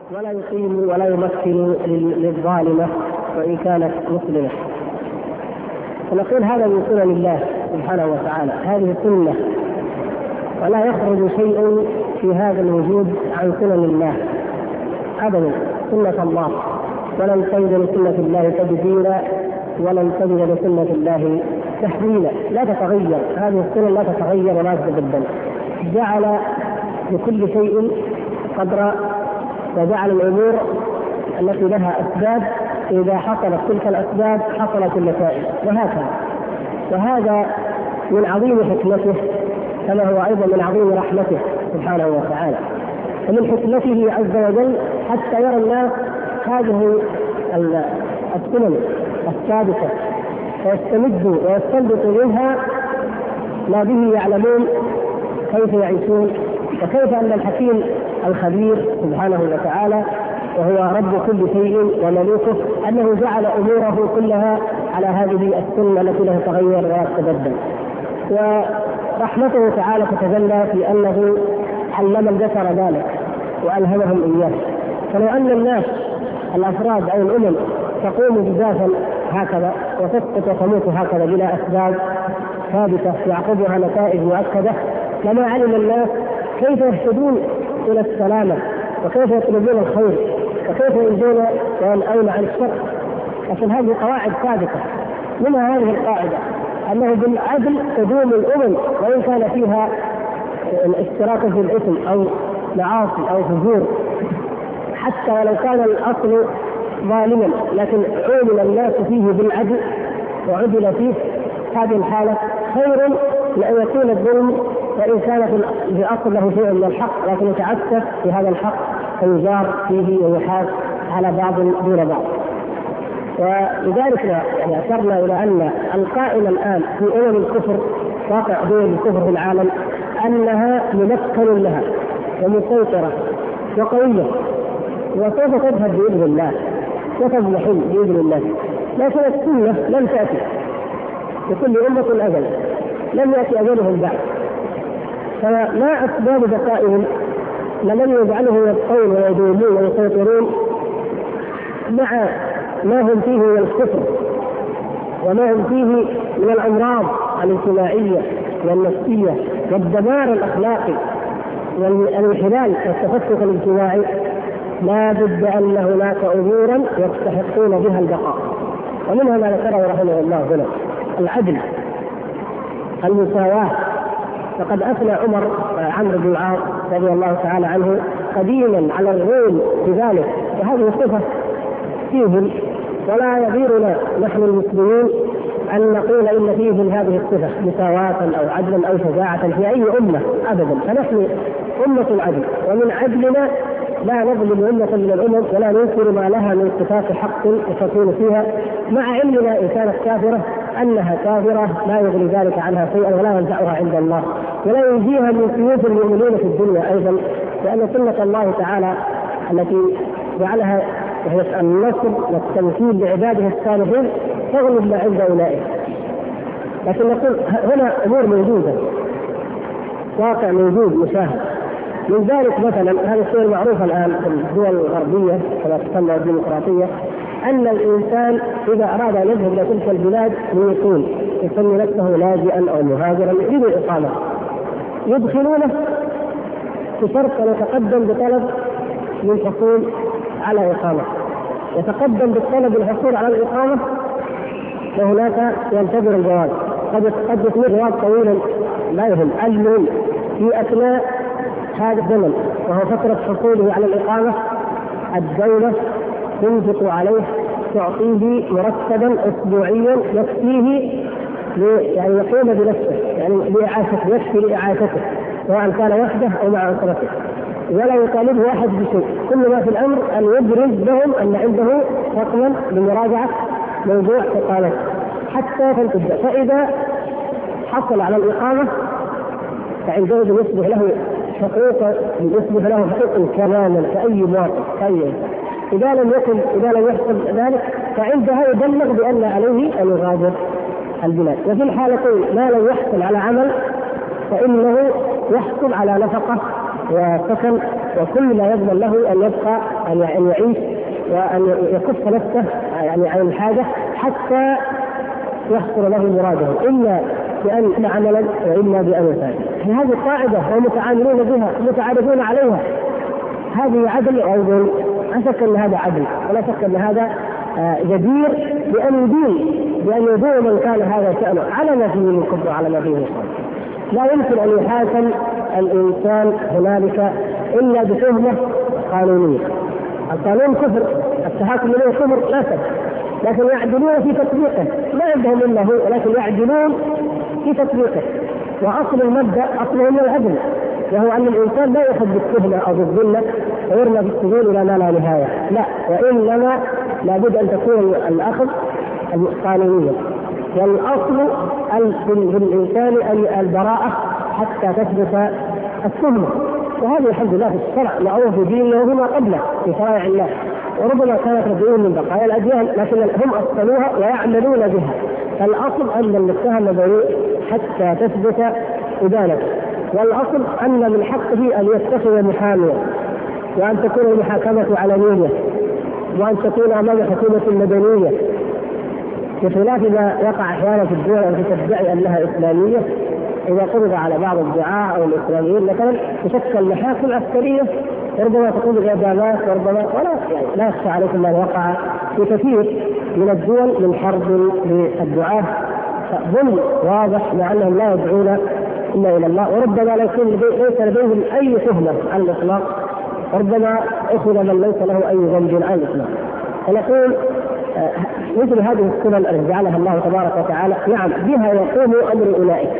ولا يقيم ولا يمثل للظالمة وإن كانت مسلمة. ونقول هذا من سنن الله سبحانه وتعالى، هذه السنة، ولا يخرج شيء في هذا الوجود عن سنن الله أبدا، سنة الله، ولن تجد لسنة الله تبديلا ولن تجد لسنة الله تحويلا، لا تتغير هذه السنن، لا تتغير ولا تتبدل. جعل لكل شيء قدر، وجعل الأمور التي لها أسباب إذا حصلت تلك الأسباب حصلت النتائج، وهكذا. وهذا من عظيم حكمته كما هو أيضا من عظيم رحمته سبحانه وتعالى، ومن حكمته عز وجل حتى يرى الناس هذه السنن الثابتة ويستمدوا ويستنبطوا منها ما به يعلمون كيف يعيشون، وكيف أن الحكيم الخبير سبحانه وتعالى وهو رب كل شيء وملوكه أنه جعل أموره كلها على هذه السنة التي لا تتغير ولا تتبدل. ورحمته تعالى تتجلى في أنه علم البشر ذلك وألهمهم إياه. فلو أن الناس الأفراد أو الأمم تقوم بذاتا هكذا وتسقط وتموت هكذا بلا أسباب ثابتة يعقبها نتائج مؤكدة، لما علم الناس كيف يهتدون إلى السلامة، وكيف يطلبون الخير، وكيف ينجون وينأون عن الشر. لكن هذه قواعد ثابتة، منها هذه القاعدة أنه بالعدل تدوم الأمم وإن كان فيها اشتراك في الإثم أو معاصي أو فجور، حتى ولو كان الأصل ظالما، لكن عُمل الناس فيه بالعدل وعدل فيه، هذه الحالة خير من أن يكون الظلم وإن كان في الأصل له شيء من الحق، لكن يتعسف في هذا الحق فيجار فيه ويحاس على بعض دون بعض. ولذلك يعني أشرنا إلى أن القائم الآن في الكفر، واقع دول الكفر في العالم، أنها ممكن لها ومسيطرة وقوية، وسوف تذهب بإذن الله وتضمحل بإذن الله. لكن السنة لم تأتي، لكل أمة أجل، لم يأتي أجلهم بعد، فما أسباب بقائهم لمن يجعله يبقون ويدومون ويسيطرون مع ما هم فيه من الكفر وما هم فيه من الأمراض الاجتماعية والنفسية والدمار الأخلاقي والانحلال والتفكك الاجتماعي. لا بد أن هناك أمورا يستحقون بها البقاء، ومنها ما ذكره رحمه الله هنا: العدل، المساواة. فقد أثنى عمرو بن العاص رضي الله تعالى عنه قديما على الروم بذلك، وهذه صفة فيهم، ولا يغيرنا نحن المسلمين أن نقول إن فيهم هذه الصفة مساواة أو عدلا أو شجاعة في أي أمة أبدا. فنحن أمة العدل، ومن عدلنا لا نظلم أمة من الأمم ولا ننكر ما لها من صفات حق وتكون فيها، مع علمنا إن كانت كافرة أنها كافرة لا يغني ذلك عنها شيئا ولا ينفعها عند الله، ولا ينجيها من سيوف المؤمنين في الدنيا أيضا، لأن سنة الله تعالى التي جعلها وهي النصر والتمكين لعباده الصالحين تغلب ما عند أولئك. لكن نقول هنا أمور موجودة، واقع موجود مشاهد. من ذلك مثلا هذا الشيء المعروف الآن في الدول الغربية كما تسمى الديمقراطية، أن الإنسان إذا أراد أن يذهب إلى تلك البلاد يسمي نفسه لاجئا أو مهاجرا يريد الإقامة، يدخلونه بشرط أن يتقدم بطلب للحصول على إقامة، يتقدم بالطلب للحصول على الإقامة، وهناك ينتظر الجواز. قد يكون جواز طويلا لا يهم، المهم في أثناء هذا الزمن وهو فترة حصوله على الإقامة الدولة تنفق عليه، تعطيه مرتبا أسبوعيا يكفيه يعني يقوم بنفسه، يعني لإعاشته، يكفي لإعاشته سواء كان وحده أو مع أسرته، ولا يطالبه واحد بشيء. كل ما في الأمر أن يبرز لهم أن عنده رقما لمراجعة موضوع إقامته حتى تنتج. فإذا حصل على الإقامة فعندئذ يصبح له حقوق كاملا كأي مواطن كأي. إذا لم يحصل ذلك فعندها يبلغ بأن عليه أن يغادر البلاد. وفي الحالتين ما لم يحصل على عمل فإنه يحصل على نفقة وسكن وكل ما يضمن له أن يبقى أن يعيش وأن يكف نفسه يعني عن الحاجة حتى يحصل له مراده، إما بأن عملا وإما بأن يسافر. هذه القاعدة ومتعاملون بها متعارفون عليها، هذه عدل أو ظلم؟ لا شك أن هذا عدل، ولا شك أن هذا جدير بأن يدين من كان هذا شأنه على ما فيه من كفر وعلى ما فيه من صدق. لا يمكن أن يحاكم الإنسان هنالك إلا بتهمة قانونية. القانون كفر، التحاكم إليه كفر لا شك، لكن يعدلون في تطبيقه، ما عندهم إلا هو، ولكن يعدلون في تطبيقه. وأصل المبدأ أصله من العدل، وهو أن الإنسان لا يأخذ بالتهمة أو بالذلة ويرمى بالسجون إلى ما لا نهاية، لا، وإنما لابد أن تكون الأخذ قانونيا. والأصل بالإنسان البراءة حتى تثبت التهمة، وهذا الحمد لله في الشرع معروف في ديننا وفيما قبله في شرائع الله، وربما كانت رديئون من بقايا الأديان لكن هم أصلوها ويعملون بها. فالأصل أن المتهم بريء حتى تثبت إدانته، والأصل أن من حقه أن يتخذ محاميا، وأن تكون المحاكمة علنية، وأن تكون أمام حكومة مدنية، بخلاف ما يقع أحيانا في الدول التي تدعي أنها إسلامية. إذا قبض على بعض الدعاة أو الإسلاميين مثلا تشكل محاكم عسكرية، وربما تكون الإعدامات، وربما لا يخفى عليكم ما وقع في كثير من الدول من حرب للدعاة، ظلم واضح مع أنهم لا يدعون إلا إلى الله، وربما ليس لديهم أي تهمة على الإطلاق، وربما أخذ من ليس له أي ذنب على الإطلاق. فنقول مثل هذه السنن التي جعلها الله تبارك وتعالى، نعم بها يقوم أمر أولئك،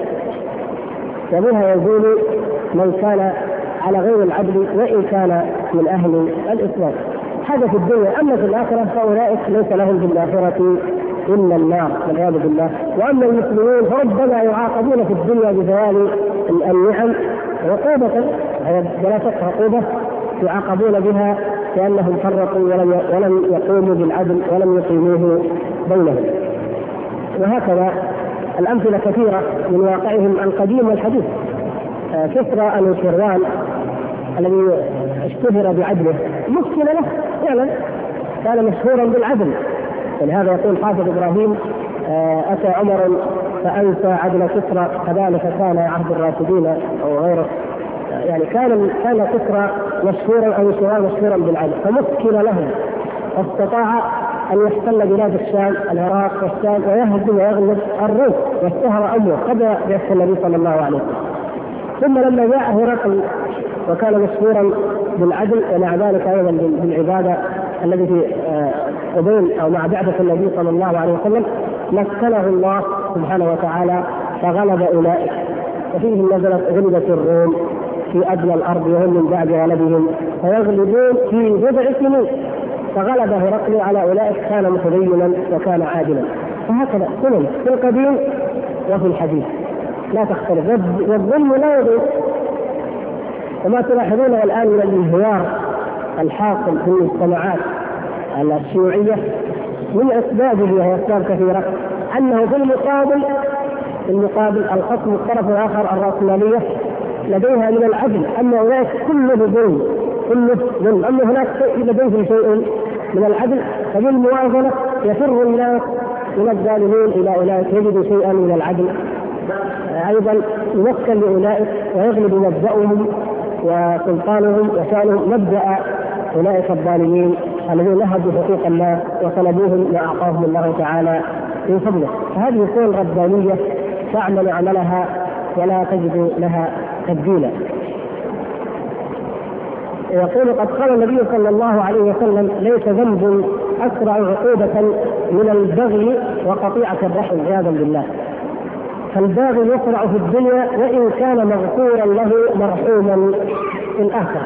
وبها يزول من كان على غير العدل وإن كان من أهل الإسلام. هذا في الدنيا، أما في الآخرة فأولئك ليس لهم في الآخرة إلا النار والعياذ بالله. وأما المسلمون فربما يعاقبون في الدنيا بزوال النعم عقوبة، ولا شك عقوبة يعاقبون بها لأنهم فرطوا ولم يقوموا بالعدل ولم يقيموه بينهم. وهكذا الأمثلة كثيرة من واقعهم القديم والحديث. كسرى أنوشيروان الذي اشتهر بعدله مشكل له فعلا، كان مشهورا بالعدل، ولهذا يقول حافظ إبراهيم أتى عمر فأنسى عدل كسرى، كذلك كان عهد الراشدين أو غيره. يعني كان كسرى مشهورا أو أنوشيروان مشهورا بالعدل، فمشكل له، واستطاع أن يحتل بلاد الشام العراق والشام ويهزم ويغلب الروس، واشتهر أمره قبل بعثة النبي صلى الله عليه وسلم. ثم لما جاء هرقل وكان مشهورا بالعدل ومع ذلك أيضا بالعبادة الذي في قبيل أو مع بعثة النبي صلى الله عليه وسلم، مكنه الله سبحانه وتعالى فغلب أولئك. وفيهم نزلت غلبة الروم في أدنى الأرض وهم من بعد غلبهم فيغلبون في بضع سنين، فغلب هرقل على أولئك كان متدينا وكان عادلا. فهكذا سنن في القديم وفي الحديث لا تختلف، والظلم لا يضيق. وما تلاحظونه الآن من الانهيار الحاصل في المجتمعات الشيوعية من أسبابه، وهي أسباب كثيرة، أنه في المقابل الخصم الطرف الآخر الرأسمالية لديها من العدل، أما أولئك كله ظلم، أما هناك لديهم شيء من العدل، فبالموازنة يفر الناس من الظالمين إلى أولئك يجد شيئا من العدل، أيضا يمكن لأولئك ويغلب مبدأهم وسلطانهم وشأنهم مبدأ أولئك الظالمين الذين نهبوا حقوق الله وطلبوهم ما أعطاهم الله تعالى من فضله. فهذه صور ربانية تعمل عملها ولا تجد لها تبديلا. يقول قد قال النبي صلى الله عليه وسلم ليس ذنب أسرع عقوبة من البغي وقطيعة الرحم عياذا بالله. فالباغي يسرع في الدنيا وإن كان مغفورا له مرحوما في الآخرة.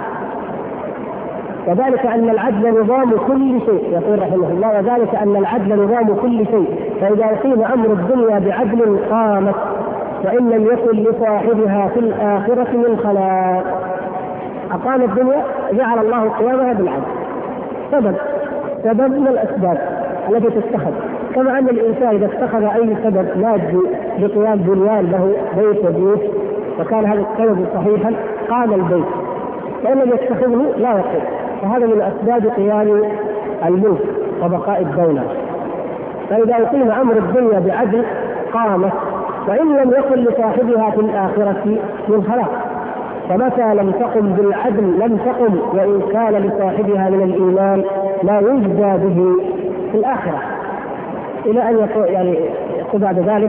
وذلك أن العدل نظام كل شيء، يقول رحمه الله، وذلك أن العدل نظام كل شيء، فإذا أقيم أمر الدنيا بعدل قامت، وإن لم يكن لصاحبها في الآخرة من خلاق. أقام الدنيا جعل الله قيامها بالعدل، سبب من الأسباب التي تتخذ، كما أن الإنسان إذا اتخذ أي سبب مادي لقيام بنيان له بيت وبيوت وكان هذا السبب صحيحا قام البيت، وإن لم يتخذه لا يقوم. فهذا من أسباب قيام الملك وبقاء الدولة. فإذا أقيم أمر الدنيا بعدل قامت، وإن لم يكن لصاحبها في الآخرة من خلاق. فمتى لم تقم بالعدل لم تقم، وإن كان لصاحبها من الإيمان لا يجزى به في الآخرة. إلى أن يقول بعد ذلك: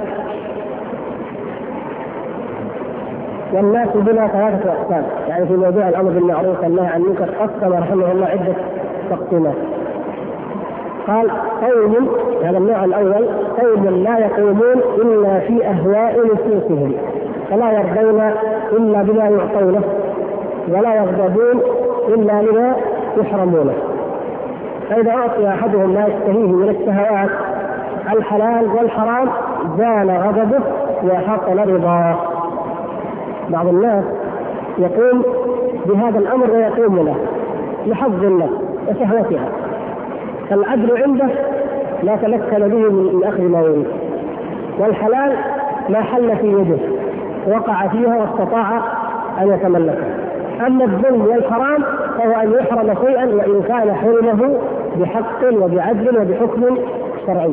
والناس بنا ثلاثة أقسام. يعني في موضوع الأمر بالمعروف والنهي عن المنكر قسم رحمه الله عدة تقسيمات. قال: قوم، هذا النوع الأول، قوم لا يقومون إلا في أهواء نفوسهم، فلا يرضون إلا بما يعطونه، ولا يغضبون إلا لما يحرمونه. فإذا أعطي أحدهم ما يشتهيه من الشهوات الحلال والحرام زال غضبه وحصل رضاه. بعض الناس يقوم بهذا الأمر ويقوم له لحظ النفس وشهوتها، فالعدل عنده لا تمكن به من أخذ ما يريد، والحلال ما حل في يده وقع فيها واستطاع أن يتملكه. أما الظلم والحرام فهو أن يحرم شيئا وإن كان حرمه بحق وبعدل وبحكم شرعي.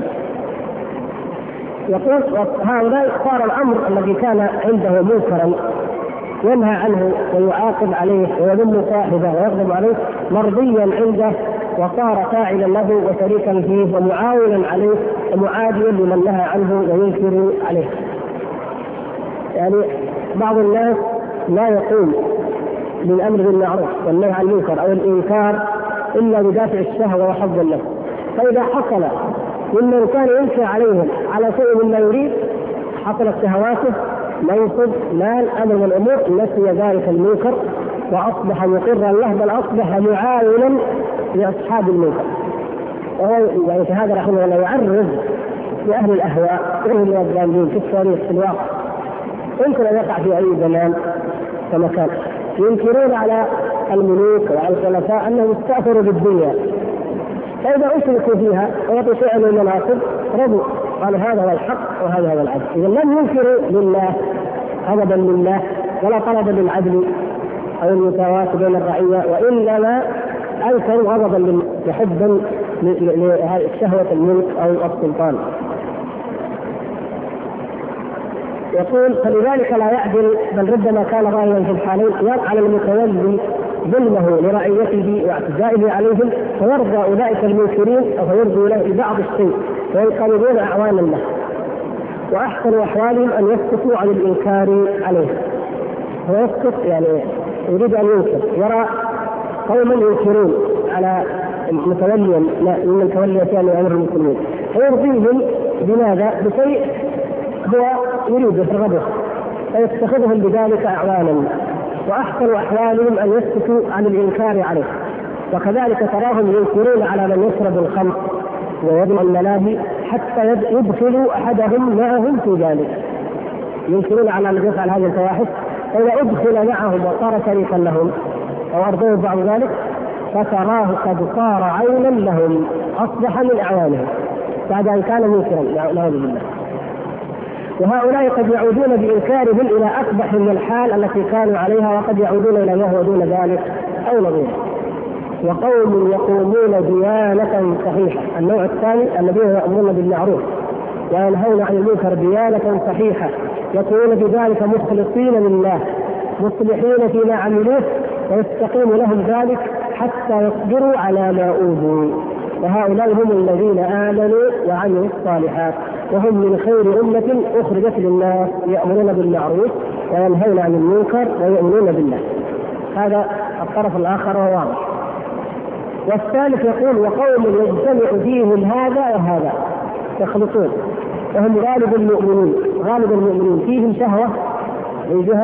يقول: هؤلاء صار الأمر الذي كان عنده منكرا ينهى عنه ويعاقب عليه ويذم صاحبه ويغضب عليه مرضيا عنده، وصار فاعلا له وشريكا فيه ومعاونا عليه ومعاديا لمن نهى عنه وينكر عليه. يعني بعض الناس لا يقوم بالأمر بالمعروف والنهي عن المنكر أو الإنكار إلا بدافع الشهوة وحظ النفس. فإذا حصل ممن كان ينكر عليهم على شيء مما يريد حصلت شهواته منصب مال أمر من الأمور نسي ذلك المنكر وأصبح مقرا له، بل أصبح معاونا لأصحاب المنكر. وهو يعني هذا رحمه الله يعرض لأهل الأهواء وهم الضالين في التاريخ في الواقع، يمكن أن يقع في أي زمان كمكان، ينكرون على الملوك وعلى الخلفاء أنهم استأثروا بالدنيا، فإذا أشركوا فيها ويعطوا شيئا من المناصب رضوا، قالوا هذا هو الحق وهذا هو العدل. إذا لم ينكروا لله غضبا لله ولا طلبا للعدل أو المساواة بين الرعية، وإنما أنكروا غضبا لحبا لشهوة الملك أو السلطان. يقول: فلذلك لا يعدل، بل ربما كان راهيا في الحالين يفعل المتولي ظلمه لرعيته واعتدائه عليهم، فيرضى اولئك المنكرين او فيرضوا له ببعض الشيء وينقلبون اعوانا له، واحسن احوالهم ان يسكتوا عن الانكار عليه. هو يسكت يعني يريد ان ينكر، يرى قوما ينكرون على متوليا من تولي شان امر المسلمين، فيرضيهم بماذا؟ بشيء هو يريد يرغبه، فيتخذهم بذلك اعوانا، واحسن احوالهم ان يسكتوا عن الانكار عليه. وكذلك تراهم ينكرون على من يشرب الخمر ويدعو الملاهي حتى يدخلوا احدهم معهم في ذلك، ينكرون على من يفعل هذه الفواحش، فاذا ادخل معهم وصار شريكا لهم او ارضوه بعد ذلك فتراه قد صار عونا لهم، اصبح من اعوانهم بعد ان كان منكرا نعوذ بالله. وهؤلاء قد يعودون بإنكارهم إلى أقبح من الحال التي كانوا عليها، وقد يعودون إلى ما هو دون ذلك أو نظيره. وقوم يقومون ديانة صحيحة. النوع الثاني الذين يأمرون بالمعروف وينهون عن المنكر ديانة صحيحة، يكونون بذلك مخلصين لله مصلحين فيما عملوه، ويستقيم لهم ذلك حتى يصبروا على ما أوذوا. وهؤلاء هم الذين آمنوا وعملوا الصالحات، وهم من خير أمة أخرجت للناس، يأمرون بالمعروف وينهون عن المنكر ويؤمنون بالله. هذا الطرف الآخر واضح. والثالث يقول: وقوم يجتمع فيهم هذا وهذا، يخلطون، وهم غالب المؤمنين فيهم شهوة من جهة،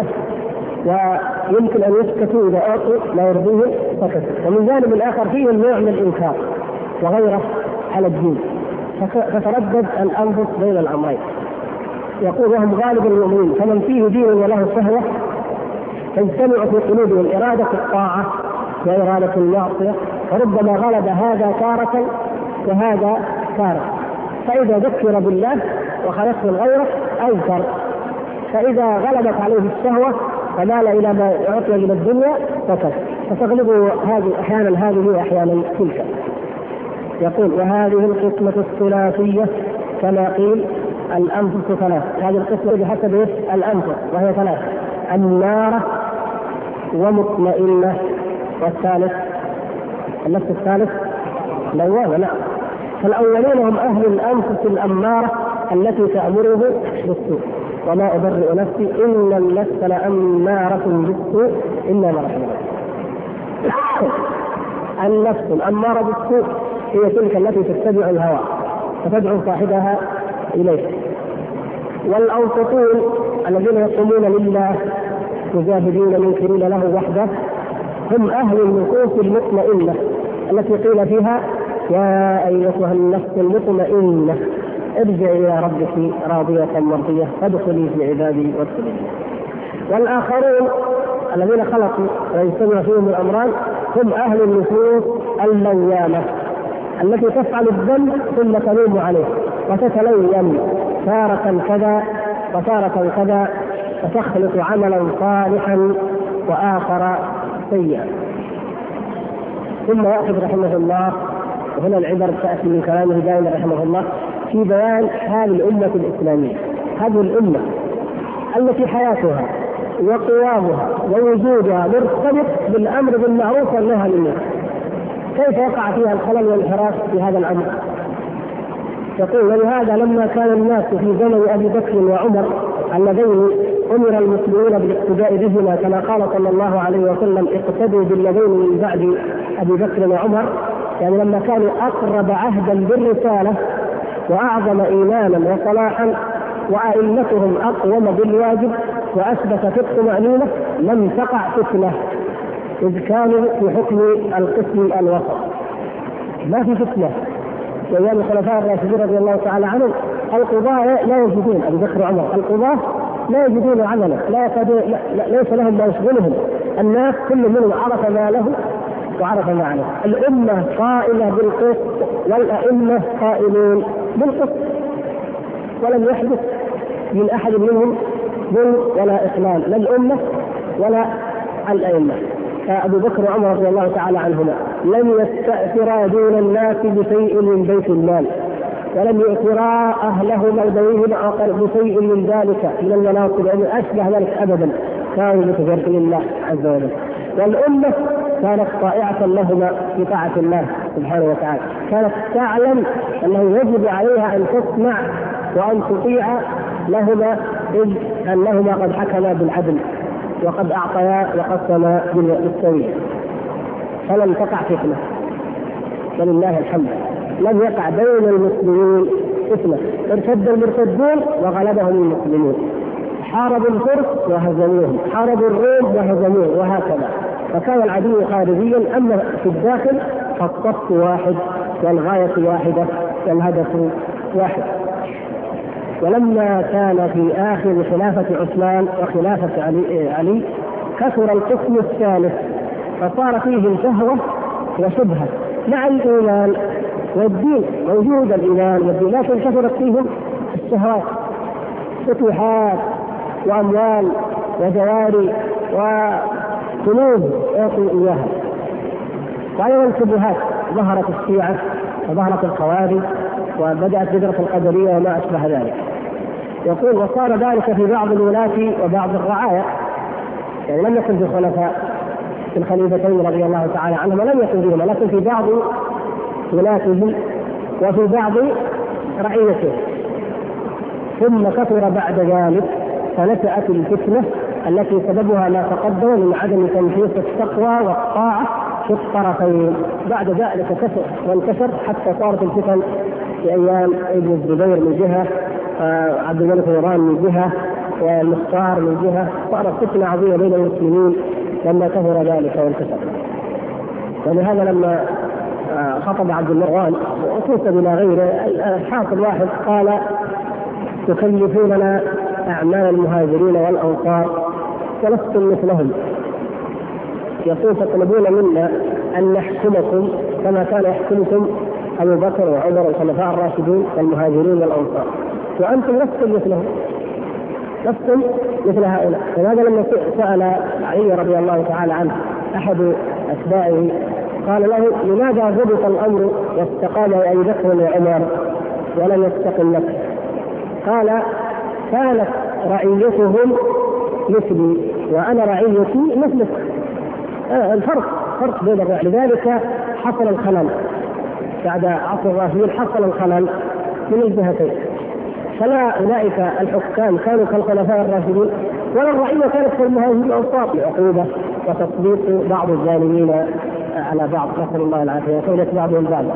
ويمكن أن يسكتوا إذا أعطوا لا يرضيهم سكتوا، ومن جانب الآخر فيهم نوع من الإنكار وغيره على الدين، فتردد الأنفس بين الأمرين. يقول: وهم غالب المؤمنين، فمن فيه دين وله شهوة تجتمع في قلوبهم إرادة الطاعة وإرادة المعصية، وربما غلب هذا تارة وهذا تارة، فإذا ذكر بالله وخلص الغيرة أنكر، فإذا غلبت عليه الشهوة فمال إلى ما يعطي من الدنيا فكر، فتغلب هذه أحيانا هذه وأحيانا تلك. يقول وهذه القسمة الثلاثية كما قيل الأنفس ثلاث، هذه القسمة بحسب الأنفس وهي ثلاث: النار ومطمئنة، والثالث النفس الثالث لوامة. نعم. فالأولين هم أهل الأنفس الأمارة التي تأمره بالسوء، وما أبرئ نفسي إن النفس لأمارة بالسوء إلا ما رحم الله. النفس الأمارة بالسوء هي تلك التي تتبع الهوى فتدعو صاحبها إليه. والأوسطون الذين يقومون لله مجاهدين منكرين له وحده هم أهل النفوس المطمئنة التي قيل فيها يا أيتها النفس المطمئنة ارجعي إلى ربك راضية مرضية فادخلي في عبادي وادخلي. والآخرون الذين خلقوا ويجتمع فيهم الأمران هم أهل النفوس اللوامة التي تفعل الذنب ثم تلوم عليه وتتلوم تارة كذا وتارة كذا، فتخلق عملا صالحا وآخر سيئا. ثم يأخذ رحمه الله، وهنا العبر تأتي من كلامه دائما رحمه الله في بيان حال الأمة الإسلامية، هذه الأمة التي حياتها وقوامها ووجودها مرتبط بالأمر بالمعروف والنهي عن المنكر، كيف وقع فيها الخلل والانحراف في هذا الأمر؟ يقول ولهذا لما كان الناس في زمن أبي بكر وعمر اللذين أمر المسلمين بالاقتداء بهما كما قال صلى الله عليه وسلم اقتدوا بالذين من بعد أبي بكر وعمر، يعني لما كانوا أقرب عهدا بالرسالة وأعظم إيمانا وصلاحا وأئمتهم أقوم بالواجب وأثبت في الطمأنينة لم تقع فتنة، إذ كانوا في حكم القسم الوسط. ما في فتنة أيام الخلفاء الراشدين رضي الله تعالى عنهم. القضاة لا يجدون، أبي بكر وعمر القضاة لا يجدون عملا، ليس لهم ما يشغلهم، الناس كل منهم عرف ما له وعرف ما عليه. الأمة قائلة بالقسط والأئمة قائلون بالقسط، ولم يحدث من أحد منهم ظلم ولا إخلال، لا الأمة ولا الأئمة. فأبو بكر وعمر رضي الله تعالى عنهما لم يستأثرا دون الناس بشيء من بيت المال، ولم يؤثرا أهلهما بينهم بشيء من ذلك من المناصب ومن أشبه ذلك أبدا، كانوا متجردين لله عز وجل. والأمة كانت طائعة لهما في طاعة الله سبحانه وتعالى، كانت تعلم أنه يجب عليها أن تسمع وأن تطيع لهما، إذ أنهما قد حكما بالعدل وقد أعطيا وقسما بالسوية، فلم تقع فتنة ولله الحمد. لم يقع بين المسلمين فتنة، ارتد المرتدون وغلبهم المسلمون، حاربوا الفرس وهزموهم، حاربوا الروم وهزموهم، وهكذا. فكان العدو خارجيا، أما في الداخل فالصف واحد والغاية واحدة والهدف واحد. ولما كان في آخر خلافة عثمان وخلافة علي كثر القسم الثالث، فصار فيه شهوة وشبهة مع الإيمان والدين، وجود الإيمان والدين، لكن كثرت فيهم الشهوات، فتوحات وأموال وجواري وقلوب يعطي إياها. وأيضا الشبهات، ظهرت الشيعة وظهرت الخوارج وبدأت بدرة القدرية وما أشبه ذلك. يقول وصار ذلك في بعض الولاة وبعض الرعايا، يعني لم يكن في الخلفاء في الخليفتين رضي الله تعالى عنهم ولم يكن فيهما، لكن في بعض ولاتهم وفي بعض رعيته. ثم كثر بعد ذلك فنشأت الفتنة التي سببها ما تقدم من عدم تنفيذ التقوى والطاعة في الطرفين. بعد ذلك كثر وانتشر حتى صارت الفتن في أيام ابن الزبير من جهة، عبد الملك مروان من جهة، والمختار من جهة، صارت فتنة عظيمة بين المسلمين لما كثر ذلك وانتشر. ولهذا لما خطب عبد المروان وخصوصا بلا غيره، الحاصل واحد قال تكلفوننا أعمال المهاجرين والأنصار ولستم مثلهم، يقول تطلبون منا أن نحكمكم كما كان يحكمكم أبو بكر وعمر والخلفاء الراشدين والمهاجرين والأنصار، وأنتم لستم مثلهم، لستم مثل هؤلاء. فهذا لما سأل علي رضي الله تعالى عنه أحد أتباعه قال له: لماذا ضبط الأمر واستقام أبي بكر وعمر ولم يستقم لك؟ قال: كانت رعيتهم مثلي وأنا رعيتي مثلك. فرق بين الرعي، لذلك حصل الخلل بعد عصر الراشدين، حصل الخلل من الجهتين. فلا أولئك الحكام كانوا كالخلفاء الراشدين، ولا الرعية كانت كالمهاجرين الأوساط لعقوبة وتطبيق بعض الظالمين على بعض، نسأل الله العافية، وكيلة بعضهم بعضا.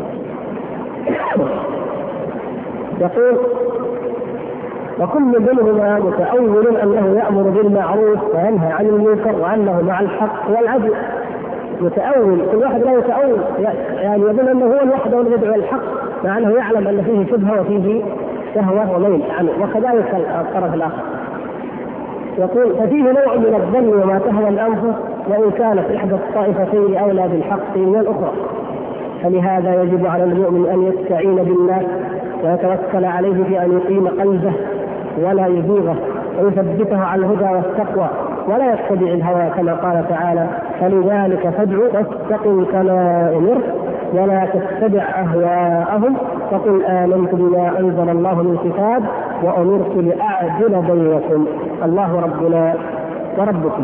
يقول: وكل منهما متأول أنه يأمر بالمعروف وينهى عن المنكر وأنه مع الحق والعدل. متأول، كل واحد لا يتأول، يعني يظن أنه هو الوحده الذي يدعو الحق مع أنه يعلم أن فيه شبهة وفيه شهوة وميل عنه، وكذلك الطرف الآخر. يقول: ففيه نوع من الظن وما تهوى الأنفس، وإن كانت إحدى الطائفتين أولى بالحق من الأخرى، فلهذا يجب على المؤمن أن يستعين بالله ويتوكل عليه في أن يقيم قلبه ولا يزيغه ويثبته على الهدى والتقوى، ولا يتبع الهوى كما قال تعالى: فلذلك فادع واستقم كما أمرت ولا تتبع أهواءهم فقل آمنت بما أنزل الله من كتاب وأمرت لأعدل بينكم الله ربنا وربكم.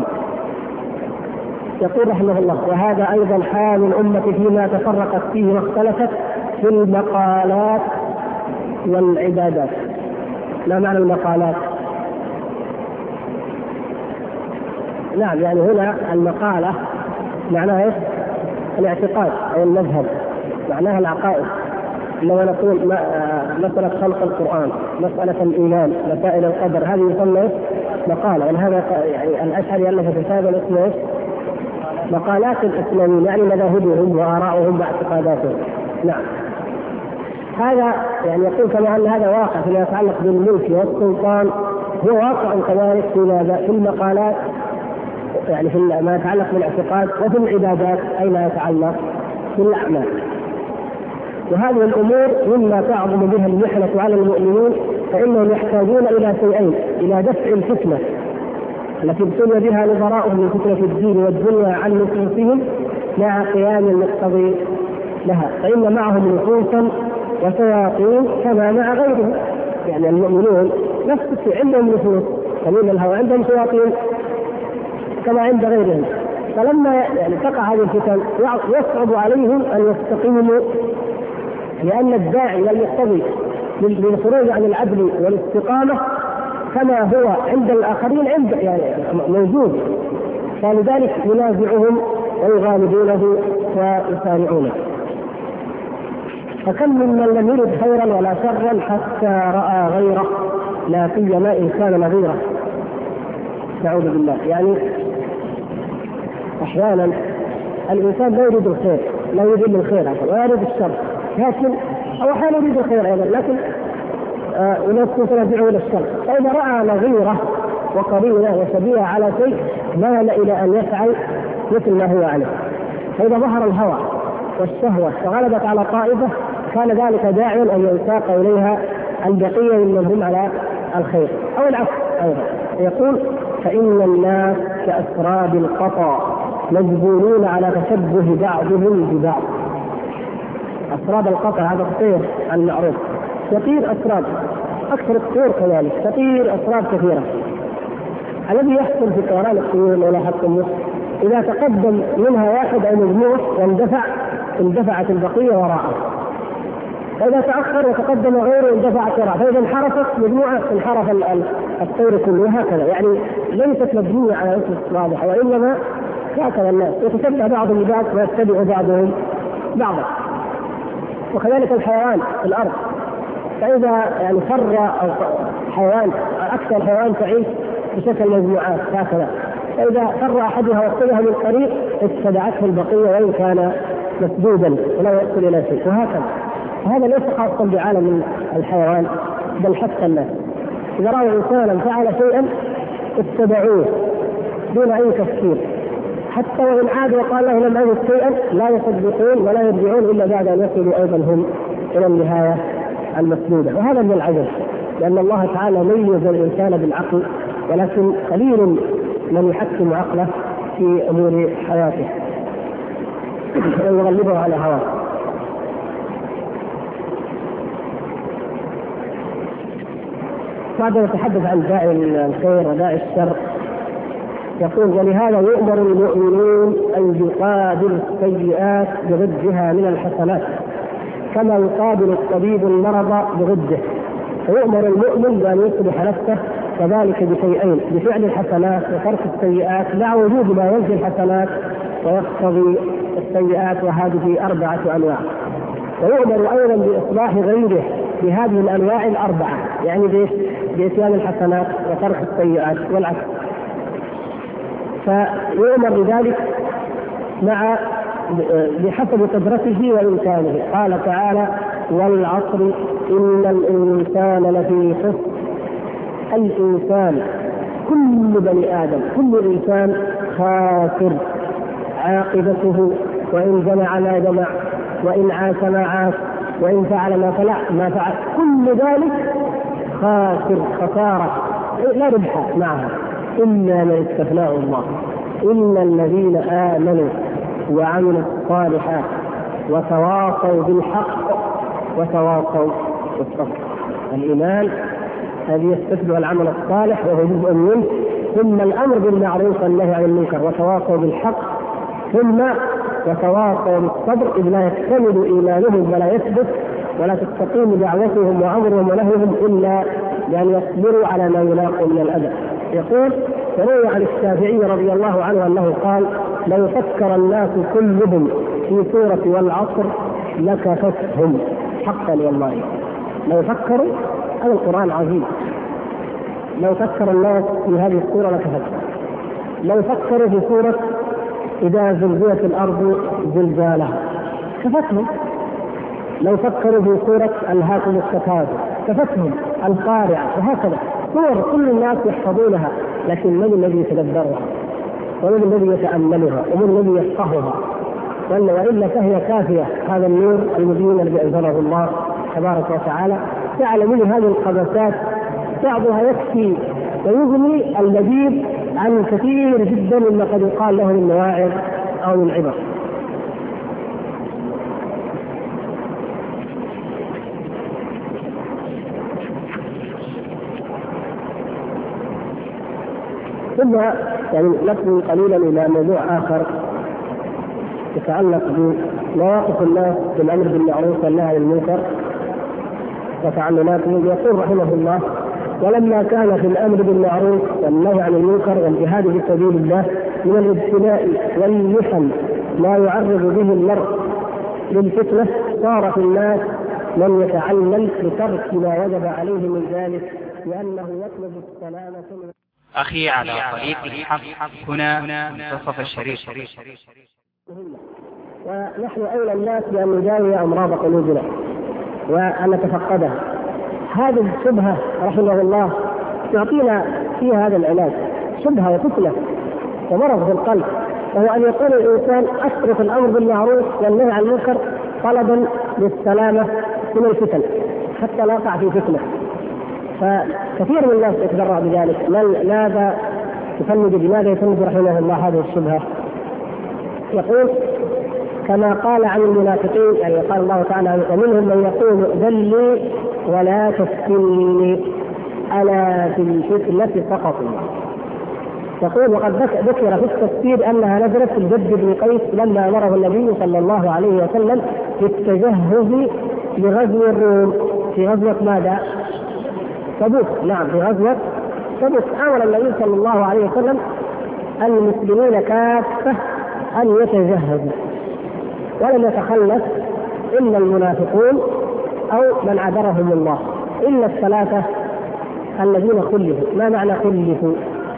يقول رحمه الله: وهذا أيضا حال الأمة فيما تفرقت فيه واختلفت في المقالات والعبادات. ما معنى المقالات؟ نعم، يعني هنا المقالة معناها الاعتقاد أو المذهب، معناها العقائد. لو نقول مسألة خلق القرآن، مسألة الإيمان، مسائل القدر، هذه يسمى مقالة. يعني هذا يعني الأشهر ألف كتابا اسمه مقالات الإسلاميين، يعني مذاهبهم وآراؤهم واعتقاداتهم. نعم، هذا يعني يقول كما أن هذا واقع فيما يتعلق بالملك والسلطان، هو واقع كذلك في المقالات، يعني في ما يتعلق بالاعتقاد، وفي العبادات أي ما يتعلق بالأعمال. وهذه الأمور مما تعظم بها المحنة على المؤمنين، فإنهم يحتاجون إلى شيئين: إلى دفع الفتنة التي ابتلي بها نظراؤهم من فتنة الدين والدنيا عن نفوسهم مع قيام المقتضي لها، فإن معهم نفوسا وشياطين كما مع غيرهم. يعني المؤمنون نفس الشيء، عندهم نفوس قليل الهوى، عندهم شياطين كما عند غيرهم. فلما يعني تقع هذه الفتن يصعب عليهم أن يستقيموا، لأن الداعي والمقتضي للخروج عن العدل والاستقامة كما هو عند الآخرين عند يعني موجود، فلذلك ينازعهم ويغالبونه ويسارعونه. فكم ممن لم يرد خيرا ولا شرا حتى رأى غيره، لا سيما إن كان نظيره. نعوذ بالله. يعني أحيانا الإنسان لا يريد الخير، لا يريد الخير ولا يريد الشر، لكن أو أحيانا يريد الخير أيضا، لكن ونفسه تنازعه إلى الشر. فإذا رأى نظيره وقرينه وشبيهه على شيء مال إلى أن يفعل مثل ما هو عليه. فإذا ظهر الهوى والشهوة وغلبت على طائفة كان ذلك داعيا أن يساق إليها البقية ممن هم على الخير، أو العكس أيضا. يقول: فإن الناس كأسراب القطا مجبولون على تشبه بعضهم ببعض. أسراب القطا هذا الطير المعروف، تطير أسراب، أكثر الطيور كذلك تطير أسراب كثيرة. الذي يحصل في طيران الطيور ولا حتى النص إذا تقدم منها واحد أو مجموعة اندفعت البقية وراءه، فإذا تأخر وتقدم غيره اندفعت وراءه، فإذا انحرفت مجموعة انحرف الطير كله، وهكذا. يعني ليست مبنية على أسس واضحة، وإنما هكذا الناس يتشبه بعضهم ببعض ويتبع بعضهم بعضا. وكذلك الحيوان في الأرض، فإذا يعني فر أو حيوان أكثر حيوان تعيش بشكل مجموعات هكذا، فإذا فر أحدها واتجه من الطريق اتبعته البقية وإن كان مسدودا ولا يصل إلى شيء، وهكذا. هذا ليس خاصا بعالم الحيوان بل حتى الناس، إذا رأوا إنسانا فعل شيئا اتبعوه دون أي تفكير، حتى وإن عاد وقال له لم أجد شيئا لا يصدقون ولا يرجعون إلا بعد أن يصلوا أيضا هم إلى النهاية المسدودة. وهذا من العجب، لأن الله تعالى ميز الإنسان بالعقل، ولكن قليل من يحكم عقله في أمور حياته ويغلبه على هواه. بعد نتحدث عن داعي الخير وداعي الشر يقول: ولهذا يؤمر المؤمنون أن يقابلوا السيئات بضدها من الحسنات كما يقابل الطبيب المرض بضده. فيؤمر المؤمن بأن يصلح نفسه كذلك بشيئين: بفعل الحسنات وترك السيئات مع وجود ما ينفي الحسنات ويقتضي السيئات، وهذه 4 أنواع. ويؤمر أيضا بإصلاح غيره بهذه الأنواع 4، يعني بإتيان الحسنات وترك السيئات والعكس. فيؤمر بذلك بحسب قدرته وإمكانه. قال تعالى: والعصر إن الإنسان لفي خسر. الإنسان كل بني آدم، كل إنسان خاسر، عاقبته وإن جمع ما جمع، وإن عاش ما عاش، وإن فعل ما فعل، كل ذلك خاسر خسارة لا ربح معها إلا من استثناه الله. إن الذين آمنوا وعملوا الصالحات وتواصوا بالحق وتواصوا بالصبر. الإيمان الذي يستثنى العمل الصالح وهو جزء منه، ثم الأمر بالمعروف والنهي عن المنكر وتواصوا بالحق، ثم وتواصوا بالصبر، إذ لا يكتمل إيمانهم ولا يثبت ولا تستقيم دعوتهم وأمرهم ونهيهم إلا بأن يصبروا على ما يلاقوا من الأذى. يقول: وروي عن الشافعي رضي الله عنه أنه قال: لو فكر الناس كلهم في سورة والعصر لكفتهم. حقا والله لو فكروا، هذا القرآن عظيم، لو فكر الناس في هذه السورة لكفتهم. لو فكروا في سورة إذا زلزلت الأرض زلزالها كفتهم. لو فكروا في سورة ألهاكم التكاثر كفتهم، القارعة، وهكذا سور كل الناس يحفظونها، لكن من الذي يتدبرها؟ ومن الذي يتأملها؟ ومن الذي يفقهها؟ وإلا فهي كافية. هذا النور المبين الذي أنزله الله تبارك وتعالى جعل من هذه القبسات بعضها يكفي ويغني اللبيب عن كثير جدا مما قد يقال له من مواعظ أو من عبر. ثم نقل قليلا إلى موضوع آخر يتعلق بمواقف الناس بالأمر بالمعروف والنهي عن المنكر وتعلماتهم. يقول رحمه الله: ولما كان في الأمر بالمعروف والنهي عن المنكر والجهاد في سبيل الله من الابتلاء والمحن ما يعرض به المرء للفتنة، صار في الناس من يتعلم بترك ما وجب عليه من ذلك لأنه يطلب السلامة من أخي على طريق الحق هنا منتصف الشريط. ونحن أولى الناس بأن نداوي أمراض قلوبنا وأن نتفقدها. هذه الشبهة رحمه الله يعطينا فيها هذا العلاج، شبهة وفتنة ومرض في القلب، وهو أن يقول الإنسان: أترك الأمر بالمعروف والنهي عن المنكر طلبا للسلامة من الفتن حتى لا يقع في فتنة. فكثير من الناس يتبرع بذلك. ماذا يفند رحمه الله هذه الشبهة؟ يقول: كما قال عن المنافقين، يعني قال الله تعالى: ومنهم من يقول ائذن لي ولا تفتني ألا في الفتنة سقطوا. يقول: وقد ذكر في التفسير أنها نزلت في الجد بن قيس لما أمره النبي صلى الله عليه وسلم بالتجهز لغزو الروم في غزوة ماذا؟ تبوك. نعم، في غزوة تبوك أمر النبي صلى الله عليه وسلم المسلمين كافة أن يتجهزوا، ولم يتخلف إلا المنافقون أو من عذرهم الله، إلا الثلاثة الذين خلفوا. ما معنى خلفوا؟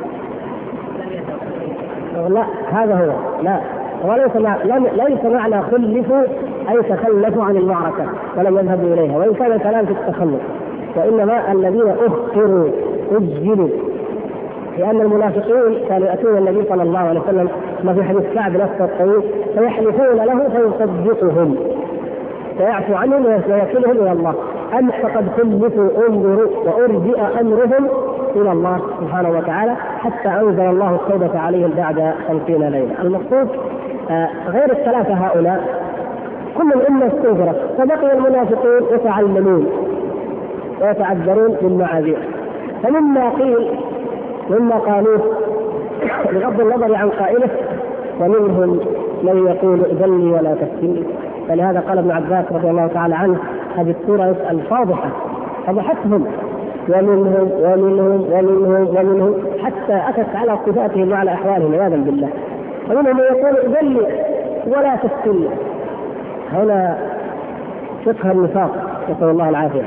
لا، هذا هو، لا، ليس معنى خلفوا أي تخلفوا عن المعركة ولم يذهبوا إليها، وإن كان الكلام في التخلف، وإنما الذين أخروا أجلوا، لأن المنافقين كانوا يأتون النبي صلى الله عليه وسلم ما في حديث كعب نفسه الطويل فيحلفون له فيصدقهم فيعفو عنهم ويكلهم إلى الله. أم فقد خلفوا انظروا وأرجئ أمرهم إلى الله سبحانه وتعالى حتى أنزل الله التوبة عليهم بعد 50 ليلة. المقصود غير الثلاثة هؤلاء كل الأمة استنكرت، فبقي المنافقون يتعلمون ويتعذرون بالمعاذير. فمما قيل مما قالوه بغض النظر عن قائله، ومنهم من يقول ائذني ولا تفتني. فلهذا قال ابن عباس رضي الله تعالى عنه هذه السورة الفاضحة فضحتهم، ومنهم ومنهم ومنهم ومنهم حتى أتت على صفاتهم وعلى أحوالهم عياذا بالله. ومنهم من يقول ائذني ولا تفتني. هنا فقه النفاق نسأل الله العافية.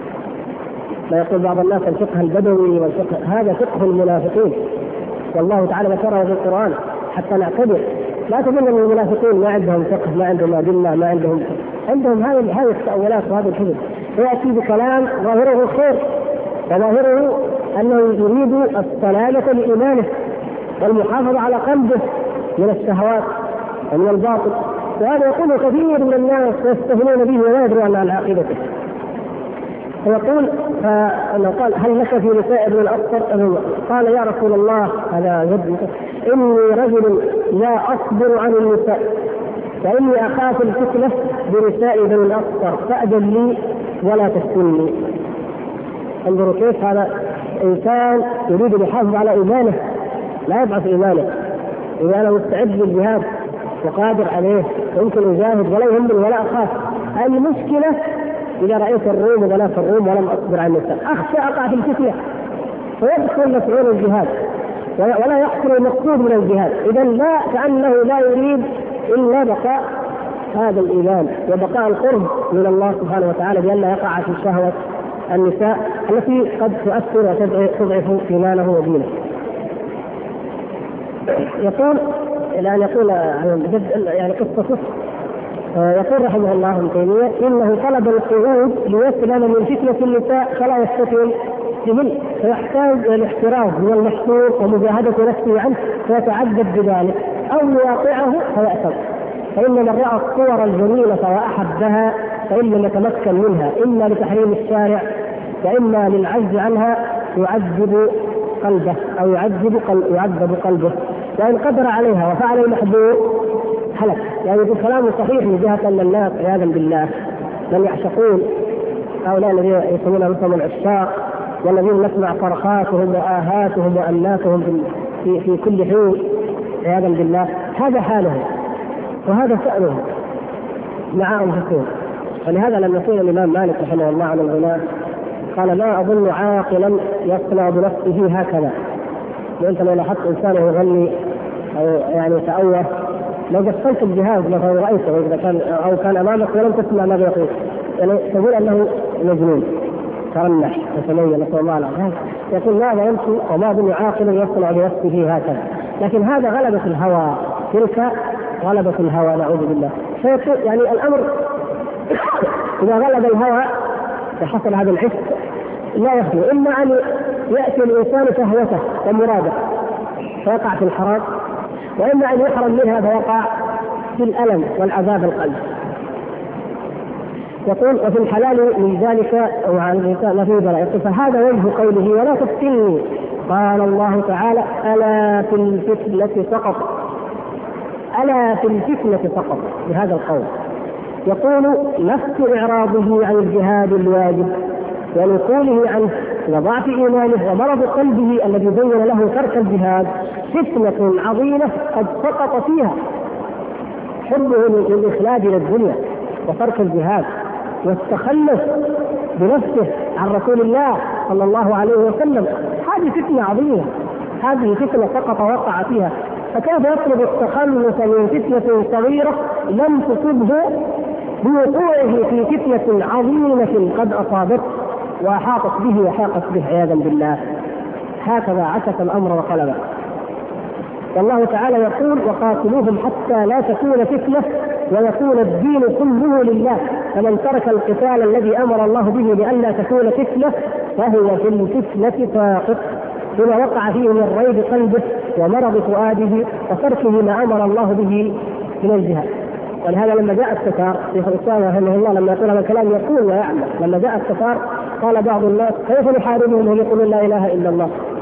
ما يقول بعض الناس الفقه البدوي والفقه، هذا فقه المنافقين، والله تعالى ذكره في القرآن حتى نعتبر. لا تظن ان المنافقين ما عندهم فقه، ما عندهم أدلة، ما عندهم هذه التأولات وهذا الكذب. يأتي بكلام ظاهره خير وظاهره أنه يريد السلامة لإيمانه والمحافظة على قلبه من الشهوات ومن الباطل، وهذا يقول كثير من الناس يستهونون به ولا يدرون عن عاقبته. فيقول قال هل لك في نساء ابن الأصفر؟ قال يا رسول الله هذا جد إني رجل لا أصبر عن النساء فإني أخاف الفتنة بنساء ابن الأصفر فأذن لي ولا تفتني. انظروا كيف هذا إنسان يريد الحفاظ على إيمانه، لا يضعف إيمانه. إذا أنا مستعد للجهاد وقادر عليه يمكن أجاهد ولا يهمني ولا أخاف. المشكلة إذا رأيت الروم ولا في الروم ولم أصبر عن النساء، أخشى أقع في الفتنة فيدخل مفعول الجهاد ولا يحصل المقصود من الجهاد. إذا لا، كأنه لا يريد إلا بقاء هذا الإيمان وبقاء القرب من الله سبحانه وتعالى بأن يقع في شهوة النساء التي قد تؤثر وتضعف إيمانه ودينه. يقول الآن يقول يعني قصة يقول رحمه الله ابن تيمية إنه طلب القعود ليسلم من فتنة النساء فلا يستطيع بهن، فيحتاج إلى الاحتراز من المحصور ومجاهدة نفسه عنه فيتعذب بذلك، أو يواقعه فيأثر. فإن من رأى الصور الجميلة وأحبها فإن لم يتمكن منها إما لتحريم الشارع وإما للعجز عنها يعذب قلبه أو يعذب قلبه، وإن قدر عليها وفعل المحظور هلك. يعني يقول كلام صحيح من جهة أن الناس عياذا بالله من يعشقون هؤلاء الذين يسمون انفسهم العشاق والذين نسمع صرخاتهم وآهاتهم وأناتهم في كل حين عياذا بالله، هذا حالهم وهذا شأنهم مع أنفسهم. ولهذا لم يقول الإمام مالك رحمه الله عن الغناء قال لا أظن عاقلا يصنع بنفسه هكذا. وأنت لو لاحظت إنسان يغني أو يعني تأوه لو قفلت الجهاز مثلا رأيته إذا كان أو كان أمامك ولم تسمع ماذا يقول يعني تقول أنه مجنون ترنح يتميز نسأل الله العافية. يقول ماذا يمشي وما أظن عاقلا يصنع بنفسه هكذا. لكن هذا غلبة الهوى، تلك غلبة الهوى نعوذ بالله. يعني الأمر إذا غلب الهوى وحصل هذا العشق لا يخلو إما أن يأتي الإنسان شهوته ومراده فيقع في الحرام، وإما أن يحرم منها فيقع في الألم والعذاب القلب. يقول وفي الحلال من ذلك وعن الإنسان ما فيه بلاء. فهذا وجه قوله ولا تفتني. قال الله تعالى ألا في الفتنة سقط، ألا في الفتنة سقط بهذا القول. يقول نفس إعراضه عن الجهاد الواجب ونقوله عنه وضعف إيمانه ومرض قلبه الذي بين له ترك الجهاد فتنة عظيمة قد سقط فيها حبه للإخلاد إلى الدنيا وترك الجهاد والتخلف بنفسه عن رسول الله صلى الله عليه وسلم. هذه فتنة عظيمة، هذه فتنة سقط وقع فيها. فكيف يطلب التخلص من فتنة صغيرة لم تصبه بوقوعه في فتنة عظيمة قد أصابته وأحاطت به وحاقت به عياذا بالله. هكذا عكس الأمر وقلبه. والله تعالى يقول وقاتلوهم حتى لا تكون فتنة ويكون الدين كله لله. فمن ترك القتال الذي أمر الله به لئلا تكون فتنة فهو في الفتنة ساقط بما وقع فيه من ريب قلبه ومرض فؤاده وتركه ما أمر الله به من الجهاد. ولهذا لما جاء التتار شيخ الإسلام رحمه الله لما يقول هذا الكلام يقول ويعمل. لما جاء التتار قال بعض الناس كيف نحاربهم وهم يقولون لا إله إلا الله؟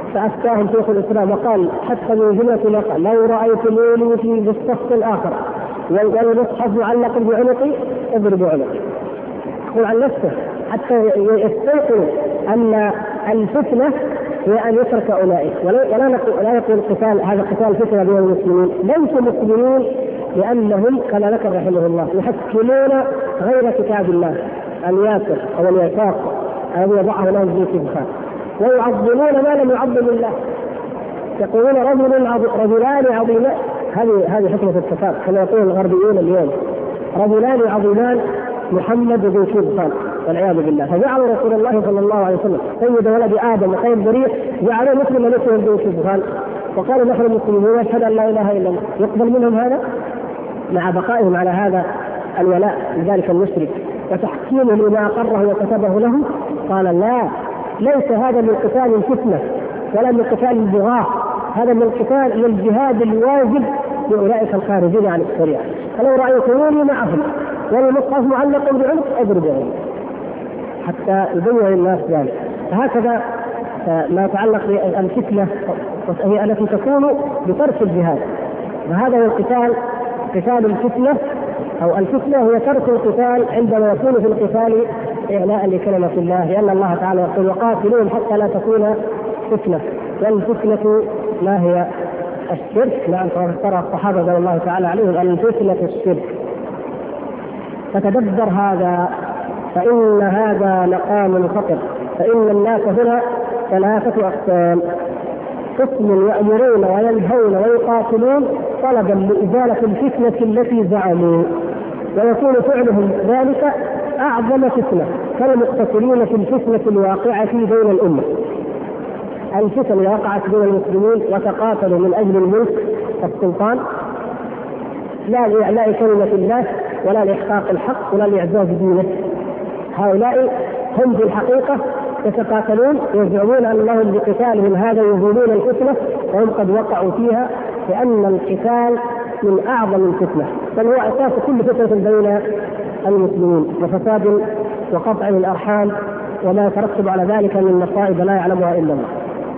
فأفتاهم شيخ الإسلام وقال حتى من جملة لو رأيتموني في الصف الآخر والمصحف معلق بعنقي اضربوا عنقي. يقول عن نفسه حتى يستيقظوا أن الفتنة هي أن يترك أولئك، ولا يكون قتال هذا قتال فتنة بين المسلمين. ليسوا مسلمين لأنهم كما ذكر رحمه الله يحكمون غير كتاب الله، الياسر أو اليساق الذي يضعه لهم في كتاب، ويعظمون ما لم يعظم الله. يقولون رجلان عظيمان، هذه حكمة الكتاب كما يقول الغربيون اليوم، رجلان عظيمان محمد وذو شبهان والعياذ بالله. فجعلوا رسول الله صلى الله عليه وسلم سيد ولد آدم وخير ذرية جعلوه مثل ملكه ذو شبهان، وقالوا نحن مسلمون ونشهد أن لا إله إلا الله. يقبل منهم هذا مع بقائهم على هذا الولاء لذلك المشرك وتحكيمه لما أقره وكتبه له؟ قال لا، ليس هذا من قتال الفتنة ولا من قتال البغاة، هذا من قتال الجهاد الواجب لأولئك الخارجين عن الشريعة. فلو رأيتموني معهم والمصحف معلق بعنق اضربهم، حتى يبين الناس ذلك. فهكذا ما يتعلق بالفتنة هي التي تكون بترك الجهاد، وهذا هو القتال، قتال الفتنة أو الفتنة هي ترك القتال عندما يكون في القتال إعلاء لكلمة الله، لأن الله تعالى يقول وقاتلوهم حتى لا تكون فتنة. والفتنة ما هي؟ الشرك. نعم، ترى الصحابة رضي الله تعالى عليهم أن الفتنة الشرك. فتدبر هذا، فإن هذا مقام خطر، فإن الناس هنا ثلاثة أقسام: قسم يأمرون وينهون ويقاتلون طلبا لإزالة الفتنة التي زعموا، ويكون فعلهم ذلك أعظم فتنة كالمقتتلين في الفتنة الواقعة بين الأمة. الفتن اللي وقعت بين المسلمين وتقاتلوا من أجل الملك والسلطان، لا لإعلاء كلمة الله ولا لإحقاق الحق ولا لإعزاز دينه. هؤلاء هم في الحقيقة يتقاتلون يزعمون أنهم بقتالهم هذا يزيلون الفتنة، وهم قد وقعوا فيها، لأن القتال من أعظم الفتنة، بل هو أساس كل فتنة بين المسلمين وفساد وقطع الأرحام وما يترتب على ذلك من مصائب لا يعلمها إلا الله.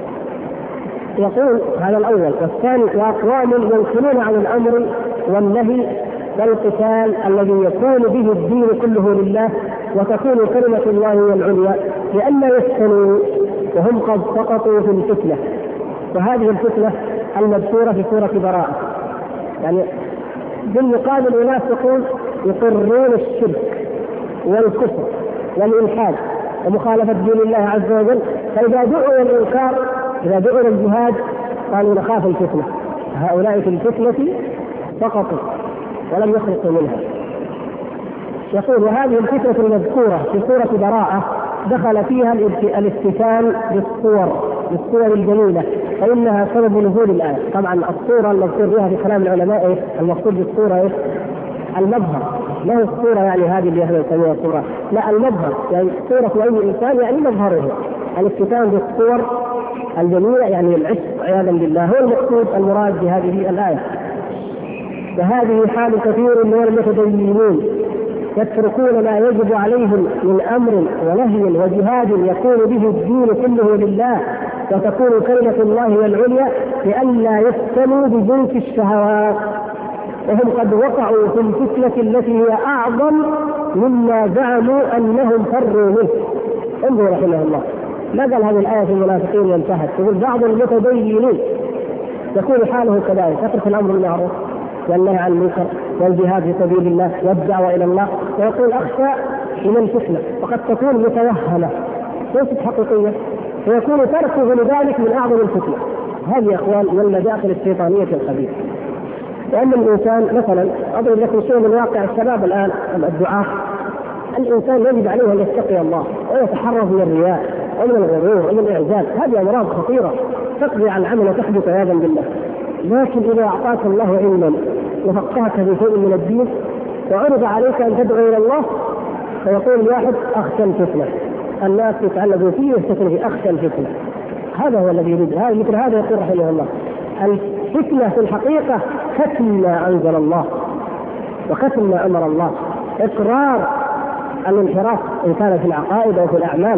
يقول هذا الأول. والثاني: وأقوام ينكرون عن الأمر والنهي والقتال الذي يكون به الدين كله لله وتكون كلمة الله العليا، لأن يفتنوا وهم قد سقطوا في الفتنة. وهذه الفتنة المذكورة في سورة براءة، يعني بالمقابل الناس يقرون الشرك والكفر والإلحاد ومخالفة دين الله عز وجل، فإذا دعوا الإنكار، إذا دعوا الجهاد، قالوا نخاف الفتنة. هؤلاء في الفتنة سقطوا ولم يخرجوا منها. يقول: وهذه الفتنة المذكورة في سورة براءة دخل فيها الافتتان بالصور الجميلة، فإنها سبب نزول الآية. طبعا الصورة المذكور بها في كلام العلماء المقصود بالصورة المظهر، لا هي الصورة يعني هذه اللي احنا نسميها صورة، لا، المظهر يعني صورة أي إنسان يعني مظهره. الافتتان بالصور الجميلة يعني العشق عياذا بالله هو المقصود المراد بهذه الآية. وهذه حال كثير من المتدينين يتركون ما يجب عليهم من أمر ونهي وجهاد يكون به الدين كله لله وتكون كلمة الله العليا، لئلا يفتنوا بجنس الشهوات، وهم قد وقعوا في الفتنة التي هي أعظم مما زعموا أنهم فروا منه. انظروا رحمه الله، ما قال هذه الآية في المنافقين وانتهت. يقول: بعض المتدينين يكون حاله كذلك، يترك الأمر بالمعروف والنهي عن المنكر والجهاد في سبيل الله والدعوة إلى الله، ويقول: أخشى من الفتنة، وقد تكون متوهمة ليست حقيقية، ويكون تركه لذلك من أعظم الفتنة. هذه أخوان من المداخل الشيطانية الخبيثة. لأن الإنسان مثلا، أضرب لكم شيء من واقع الشباب الآن الدعاة، الإنسان يجب عليه أن يتقي الله ويتحرز من الرياء ومن الغرور ومن الإعجاب. هذه أمراض خطيرة تقضي على العمل وتحدث عياذا بالله. لكن إذا أعطاك الله علما وفقهك في شيء من الدين وعرض عليك أن تدعو إلى الله، فيقول الواحد: أخشى الفتنة، الناس يتعلقوا فيه ويستثنوا فيه، أخشى الفتنة. هذا هو الذي يريد. مثل هذا يقول رحمه الله: الفتنة في الحقيقة كتم ما أنزل الله وكتم ما أمر الله، إقرار الانحراف إن كان في العقائد أو في الأعمال،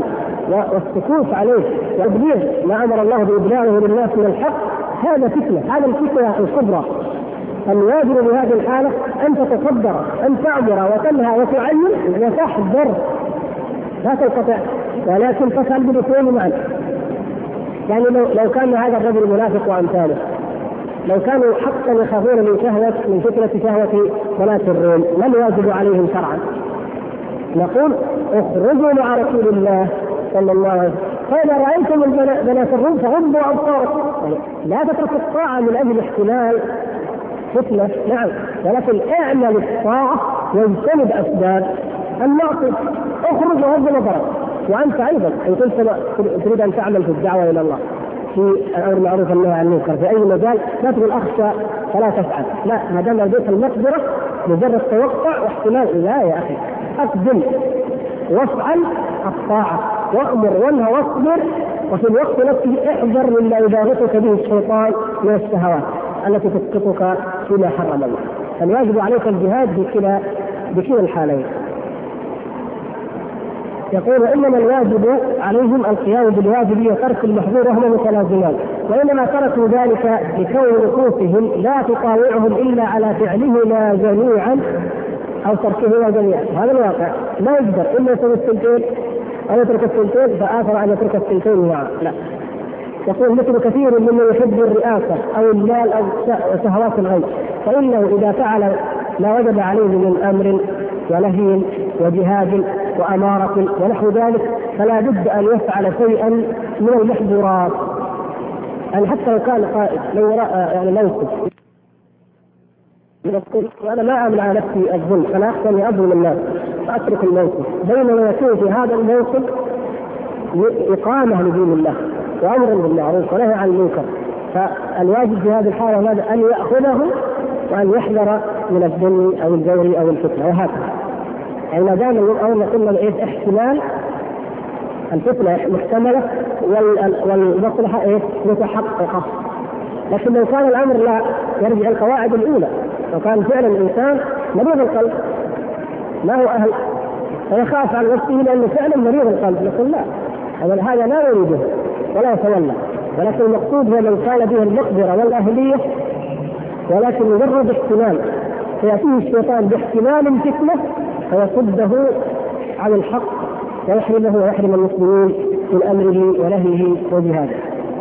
والسكوت عليه وتبليغ ما امر الله بابلاغه للناس من الحق، هذا فتنه، هذا الفتنه الكبرى. الواجب بهذه الحاله ان تتصدر، ان تعبر وتنهى وتعين وتحذر، لا تنقطع، ولكن تفعل بالاثنين معا. يعني لو كان هذا الرجل منافق وامثاله لو كانوا حقا يخافون من فتنه شهوه صلاه الروم ما الواجب عليهم شرعا؟ نقول اخرجوا مع رسول الله صلى الله عليه وسلم، فإذا رأيتم بنات الروم فغضوا أبصاركم. لا تتركوا الطاعة من أجل احتمال فتنة، نعم، ولكن اعمل الطاعة واجتنب أسباب المعصية. اخرج وغض نظرك. وأنت أيضا إن كنت تريد أن تعمل في الدعوة إلى الله في الأمر بالمعروف والنهي عن المنكر في أي مجال، لا تقول أخشى فلا تفعل، لا، ما دام لديك المقدرة مجرد توقع واحتمال، لا يا أخي، أقدم وافعل الطاعة وأمر وانهى واصبر، وفي الوقت نفسه احذر مما يباغتك به الشيطان من الشهوات التي تسقطك فيما حرم الله. فالواجب عليك الجهاد بكلا الحالين. يقول إنما الواجب عليهم القيام بالواجب وترك المحظور وهما متلازمان، وإنما تركوا ذلك لكون نفوسهم لا تطاوعهم إلا على فعلهما جميعا أو تركهما جميعا. هذا الواقع، لا يقدر إلا يسوي الثنتين أو يترك الثنتين فآثر أن يترك الثنتين معا، لا. يقول مثل كثير ممن يحب الرئاسة أو المال أو شهوات الغيب، فإنه إذا فعل ما وجب عليه من أمر ونهي وجهاد وأمارة ونحو ذلك فلا بد أن يفعل شيئا من المحظورات. يعني حتى لو كان قائد لو يعني موقف وأنا ما أمنع نفسي الظلم، أنا أخشى أن أظلم الناس فأترك الموقف، بينما يكون في هذا الموقف إقامة لدين الله وأمر بالمعروف ونهي عن المنكر، فالواجب في هذه الحالة أن يأخذه وأن يحذر من الظلم أو الجور أو الفتنة وهكذا. يعني ما دام الأمر قلنا احتمال الفتنة محتملة والمصلحة متحققة. لكن لو كان الأمر لا، يرجع القواعد الأولى، لو كان فعلا الإنسان مريض القلب ما هو أهل فيخاف عن نفسه لأنه فعلا مريض القلب، نقول لا، هذا لا يريده ولا يتولى، ولكن المقصود هو من كان به المقدرة والأهلية ولكن مجرد احتمال، فيأتيه الشيطان باحتمال فتنة فيصده عن الحق ويحرمه ويحرم المسلمين من أمره ونهيه وجهاده.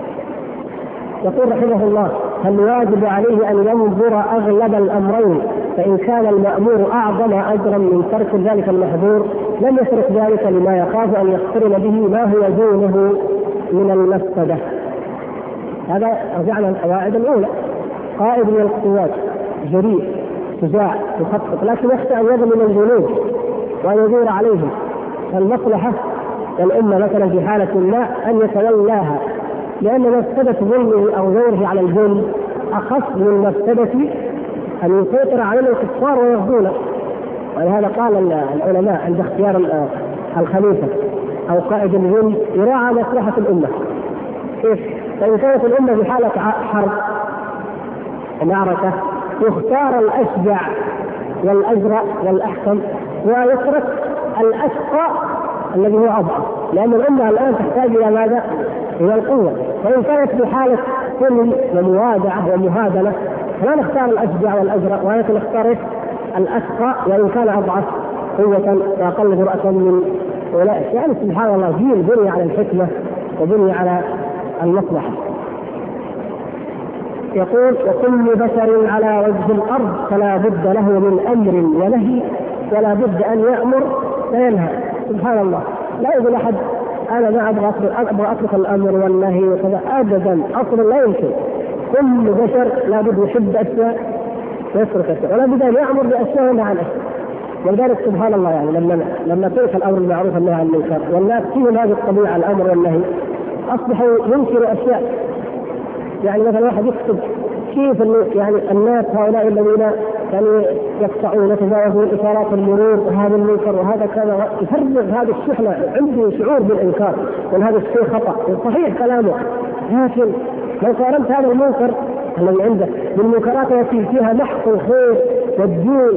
يقول رحمه الله: فالواجب عليه أن ينظر أغلب الأمرين، فإن كان المأمور أعظم أجرا من ترك ذلك المحظور لم يترك ذلك لما يخاف أن يقترن به ما هو دونه من المفسدة. هذا رجعنا القواعد الأولى، قائد من القوات جريء شجاع يخطط، لكن يخشى أن يظلم الجنود وأن يدور عليهم، فالمصلحة الأمة مثلا في حالة ما أن يتولاها، لأن مفسدة ظلمه أو زوره على الجند أخف من مفسدة أن يسيطر علينا الكفار ويرضونه. ولهذا قال العلماء عند اختيار الخليفة أو قائد الجند يراعى مصلحة الأمة. كيف؟ فإن كانت الأمة في حالة حرب ومعركة يختار الأشجع والأجرأ والأحكم ويترك الأشقى الذي هو أضعف، لأن الأمة الآن تحتاج إلى ماذا؟ إلى القوة. وإن كانت في حالة سلم وموادعة ومهادنة لا نختار الأشجع والأجرأ ولكن نختار الأشقى وإن كان أضعف قوة وأقل جرأة من أولئك. يعني سبحان الله جيل بني على الحكمة وبني على المصلحة. يقول: وكل بشر على وجه الأرض فلا بد له من أمر ونهي ولا بد أن يأمر وينهى. سبحان الله، لا يقول أحد أنا ما أبغى أترك الأمر والنهي وكذا، أبدا، أصلا لا يمكن. كل بشر لا بد يحب أشياء ويترك أشياء، ولا بد أن يأمر بأشياء وينهى عن أشياء. ولذلك سبحان الله يعني لما ترك الأمر بالمعروف والنهي عن المنكر والناس فيهم هذه الطبيعة الأمر والنهي أصبحوا ينكروا أشياء. يعني مثلا واحد يكتب كيف يعني الناس هؤلاء الذين يعني يقطعون يتجاوزون إشارات المرور وهذا المنكر وهذا كذا، يفرغ هذه الشحنة، عنده شعور بالإنكار وأن هذا الشيء خطأ. صحيح كلامه، لكن لو قارنت هذا المنكر الذي عنده بالمنكرات التي فيها محق الخير والدين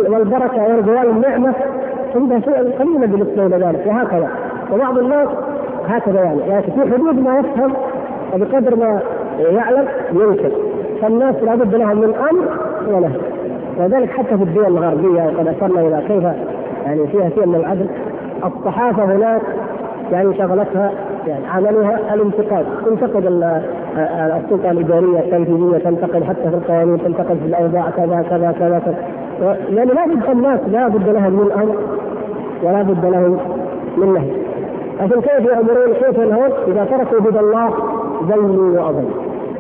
والبركة ورضوان النعمة، عنده شيء قليل بالنسبة إلى ذلك. وهكذا وبعض الناس هكذا يعني في حدود ما يفهم وبقدر ما يعلم ينكر. فالناس لابد لهم من امر ونهي، وذلك حتى في الدول الغربيه وقد اشرنا الى كيف يعني فيها شيء من العدل. الصحافه هناك يعني شغلتها يعني عملها الانتقاد، تنتقد السلطه الاداريه التنفيذيه، تنتقد حتى في القوانين، تنتقد في الاوضاع كذا كذا كذا كذا. يعني لا بد الناس لا بد لهم من امر ولا بد لهم من نهي. لكن كيف يامرون كيف ينهون؟ اذا تركوا هدى الله ضلوا واضلوا.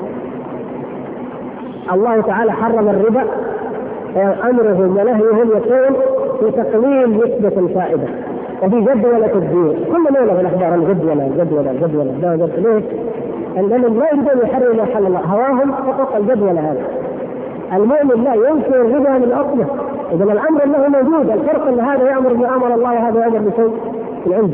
الله تعالى حرم الربا، امرهم ونهيهم يكون في تقليل نسبه الفائده وفي جدولة الدين. كل ما له الاخبار الجدولة ليه؟ لانهم لا يريدون يحرروا ما حل الله، هواهم فقط الجدولة هذا. المؤمن لا ينكر الربا من اصله، اذا الامر انه موجود، الفرق ان هذا يامر بامر الله وهذا يامر بشيء من عنده.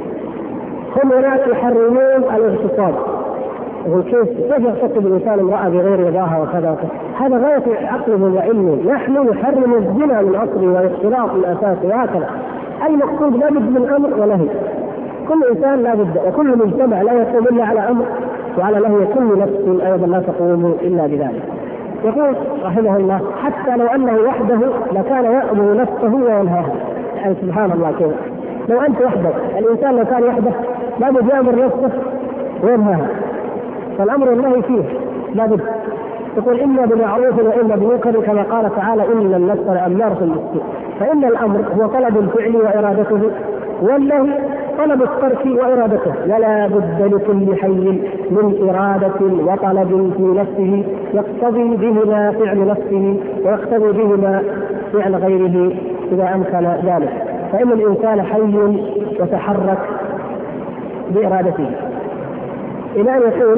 هم هناك يحرمون الاغتصاب. يقول كيف يغتصب الانسان امراه بغير رضاها وكذا، هذا غايه عقله وعلمه. نحن نحرم الزنا من اصله والاختلاط من اساسه وهكذا. المقصود لا بد من امر ونهي. كل انسان لا بد، وكل مجتمع لا يقوم الا على امر وعلى نهي، كل نفس ايضا لا تقوم الا بذلك. يقول رحمه الله حتى لو انه وحده لكان يامر نفسه وينهاها. يعني سبحان الله كيف لو انت وحدك، الانسان لو كان وحده لا بد يامر نفسه وينهاها. فالامر والنهي فيه لا بد. يقول اما بمعروف واما بمنكر، كما قال تعالى ان النفس لاماره بالسوء. فان الامر هو طلب الفعل وارادته، والنهي طلب الترك وارادته. ولا بد لكل حي من اراده وطلب في نفسه يقتضي بهما فعل نفسه ويقتضي بهما فعل غيره اذا امكن ذلك. فان الانسان حي يتحرك بارادته. الى ان يقول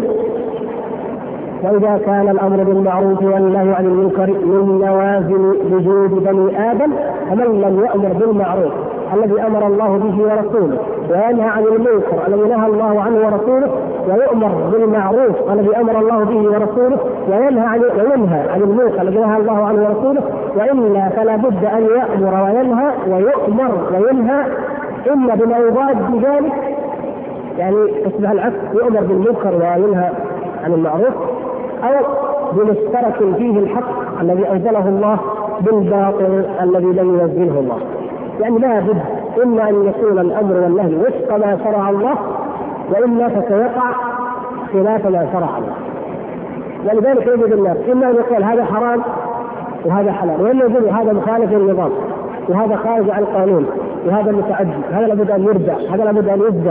وإذا كان الأمر بالمعروف والنهي عن المنكر من لوازم وجود بني آدم، فمن لم يأمر بالمعروف الذي أمر الله به ورسوله وينهى عن المنكر الذي نهى الله عنه ورسوله، ويؤمر بالمعروف الذي أمر الله به ورسوله وينهى عن المنكر الذي نهى الله عنه ورسوله، وإلا فلا بد أن يأمر وينهى ويؤمر وينهى إما بما يضاد بذلك، يعني تصبح العكس، يؤمر بالمنكر وينهى عن المعروف، أو بمشترك فيه الحق الذي أنزله الله بالباطل الذي لم ينزله الله. يعني لا بد إما أن يكون الأمر والنهي وفق ما شرع الله، وإلا فسيقع خلاف ما شرع الله. ولذلك يجب الناس إما أن يقول هذا حرام وهذا حلال، وإما يقول هذا مخالف للنظام وهذا خارج عن القانون وهذا متعدي، هذا لابد أن يرجع، هذا لابد أن يصدر.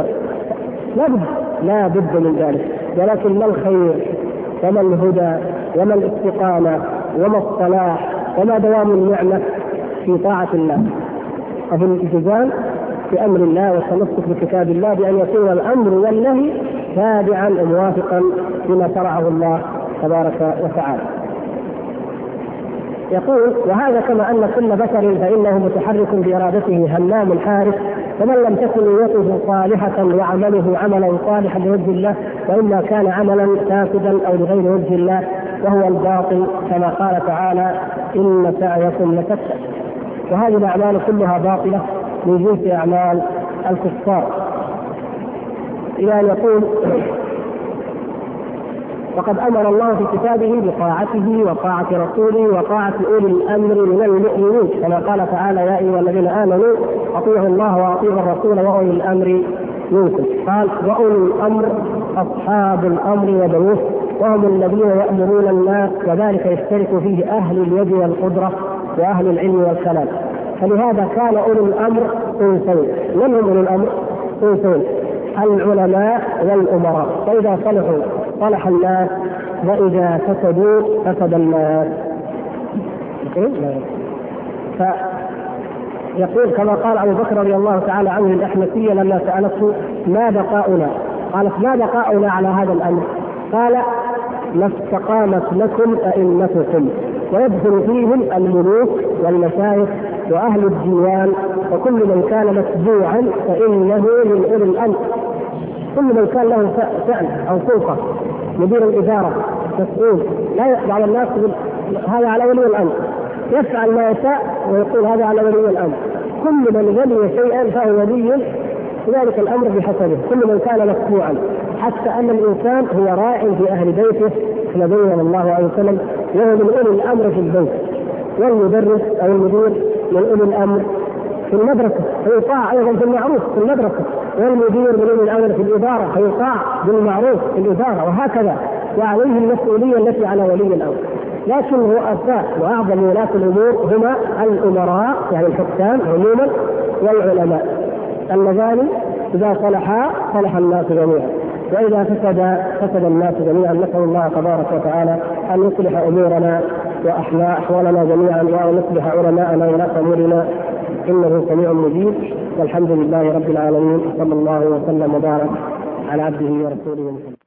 لا بد من ذلك. ولكن ما الخير وما الهدى وما الاستقامة وما الصلاح وما دوام النعمة في طاعة الله وفي الالتزام بأمر الله والتمسك بكتاب الله، بأن يكون الأمر والنهي تابعا وموافقا لما شرعه الله تبارك وتعالى. يقول وهذا كما أن كل بشر فإنه متحرك بإرادته همام حارس، فمن لم تكن نيته صالحة وعمله عملا صالحا لوجه الله، وإما كان عملا فاسدا أو لغير وجه الله وهو الباطل، كما قال تعالى إن سعيكم لشتى. وهذه الأعمال كلها باطلة من جنس أعمال الكفار. إلى أن يقول وقد أمر الله في كتابه بطاعته وطاعة رسوله وطاعة أولي الأمر من المؤمنين، كما قال تعالى يا أيها الذين آمنوا أطيعوا الله وأطيعوا الرسول وأولي الأمر منكم. قال وأولي الأمر أصحاب الأمر وبنوه، وهم الذين يأمرون الناس، وذلك يشترك فيه أهل اليد والقدرة وأهل العلم والكلام. فلهذا كان أولي الأمر صنفين. من هم أولي الأمر؟ صنفين: العلماء والأمراء، فإذا صلحوا صلح الناس، وإذا فسدوا فسد الناس. فيقول كما قال أبو بكر رضي الله تعالى عنه الأحمسية لما سألته ما بقاؤنا، قالت ما بقاؤنا على هذا الأمر؟ قال ما استقامت لكم أئمتكم، ويدخل فيهم الملوك والمشايخ وأهل الديوان، وكل من كان متبوعا فإنه من أولي الأمر. كل من كان له شأن أو سلطة، مدير الإدارة، مسؤول، لا يقضي على الناس هذا على ولي الأمر، يفعل ما يشاء ويقول هذا على ولي الأمر. كل من ولي شيئا فهو ولي لذلك الأمر بحسبه، كل من كان متبوعا، حتى أن الإنسان هو راع في أهل بيته كما بين الله عليه وسلم، وهو من أولي الأمر في البيت، والمدرس أو المدير من أولي الأمر في المدرسة فيطاع أيضا بالمعروف في المدرسة، والمدير من أولي الأمر في الإدارة فيطاع بالمعروف في الإدارة، وهكذا، وعليه المسؤولية التي على ولي الأمر. لكن رؤساء وأعظم ولاة الأمور هما الأمراء يعني الحكام عموما والعلماء، اللذان إذا صلحا صلح الناس جميعا، وإذا فسد الناس جميعا. نسأل الله تبارك وتعالى أن يصلح أمورنا وأحوالنا جميعا، وأن يصلح علماءنا ولاة أمورنا، إنه سميع مجيب. والحمد لله رب العالمين، صلى الله وسلم وبارك على عبده ورسوله محمد.